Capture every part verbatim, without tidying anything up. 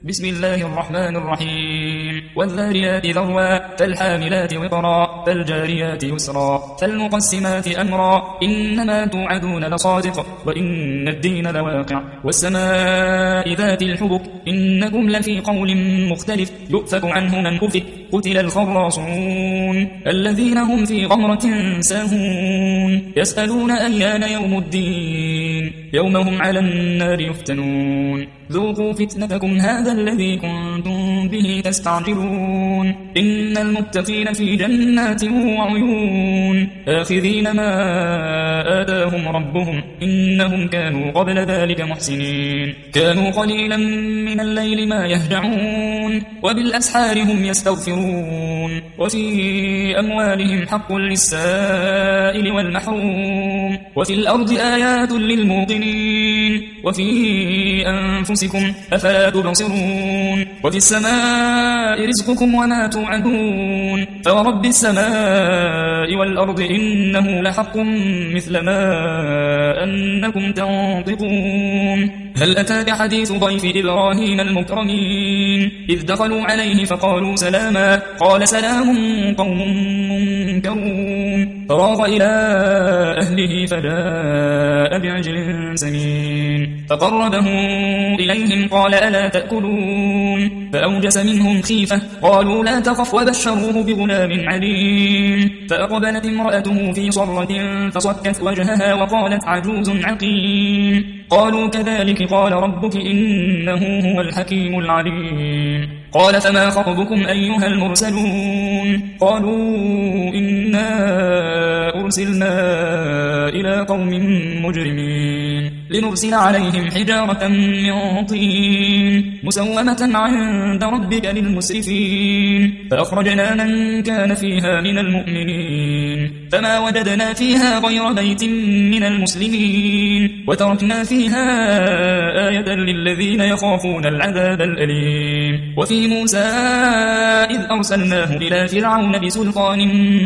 بسم الله الرحمن الرحيم والذاريات ذروا فالحاملات وقرا فالجاريات يسرا فالمقسمات أمرا إنما توعدون لصادق وإن الدين لواقع والسماء ذات الحبك إنكم لفي قول مختلف يؤفك عنه من أفك قتل الخراصون الذين هم في غمرة ساهون يسألون أيان يوم الدين يوم هم على النار يفتنون ذوقوا فتنتكم هذا الذي كنتم به تستعجلون إن المتقين في جنات وعيون آخذين ما آتاهم ربهم إنهم كانوا قبل ذلك محسنين كانوا قليلا من الليل ما يهجعون وبالأسحار هم يستغفرون وفي أموالهم حق للسائل والمحروم وفي الأرض آيات للموقنين وفي أنفسكم أفلا تبصرون وفي السماء رزقكم وما توعدون فورب السماء والأرض إنه لحق مثل ما أنكم تنطقون هل أتاك حديث ضيف إبراهيم المكرمين إذ دخلوا عليه فقالوا سلاما قال سلام قوم منكرون فراغ إلى أهله فجاء بعجل سمين فقربه إليهم قال ألا تأكلون فأوجس منهم خيفة قالوا لا تخف وبشروه بغلام عليم فأقبلت امرأته في صرة فصكت وجهها وقالت عجوز عقيم قالوا كذلك قال ربك إنه هو الحكيم العليم قال فما خطبكم أيها المرسلون قالوا إنا أرسلنا إلى قوم مجرمين لنرسل عليهم حجارة من طين مسومة عند ربك للمسرفين فأخرجنا من كان فيها من المؤمنين فما وجدنا فيها غير بيت من المسلمين وتركنا فيها آية للذين يخافون العذاب الأليم وفي موسى إذ أرسلناه إلى فرعون بسلطان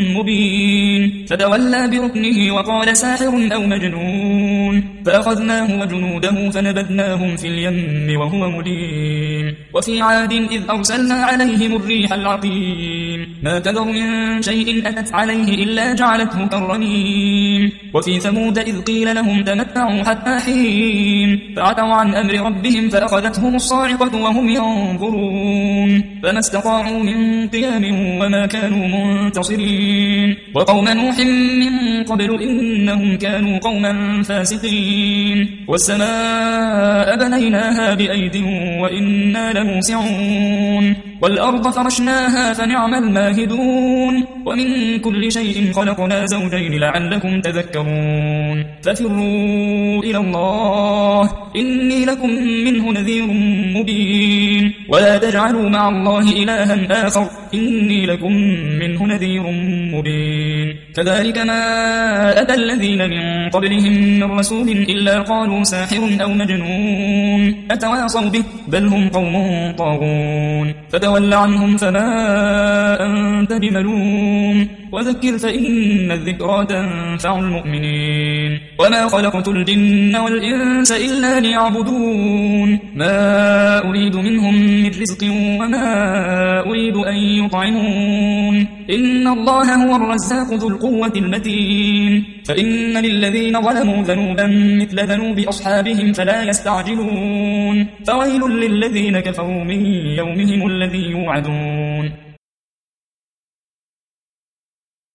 مبين فتولى بركنه وقال ساحر أو مجنون فأخذناه وجنوده فنبذناهم في اليم وهو مليم وفي عاد إذ أرسلنا عليهم الريح العقيم ما تذر من شيء أتت عليه إلا جعلته كالرميم وفي ثمود إذ قيل لهم تمتعوا حتى حين فعتوا عن أمر ربهم فأخذتهم الصاعقة وهم ينظرون فما استطاعوا من قيام وما كانوا منتصرين وقوم نوح من قبل إنهم كانوا قوما فاسقين والسماء بنيناها بأيد وإنا لموسعون والأرض فرشناها فنعم الماهدون ومن كل شيء خلقنا زوجين لعلكم تذكرون ففروا إلى الله إني لكم منه نذير مبين ولا تجعلوا مع الله إلها آخر إني لكم منه نذير مبين كذلك ما أتى الذين من قبلهم من رسول إلا قالوا ساحر أو مجنون أتواصوا به بل هم قوم طاغون فتول عنهم فما أنت بملوم وذكر فإن الذكرى تنفع المؤمنين وما خلقت الجن والإنس إلا ليعبدون ما أريد منهم من رزق وما أريد أن يطعمون إن الله هو الرزاق ذو القوة المتين فإن للذين ظلموا ذنوبا مثل ذنوب أصحابهم فلا يستعجلون فويل للذين كفروا من يومهم الذي يوعدون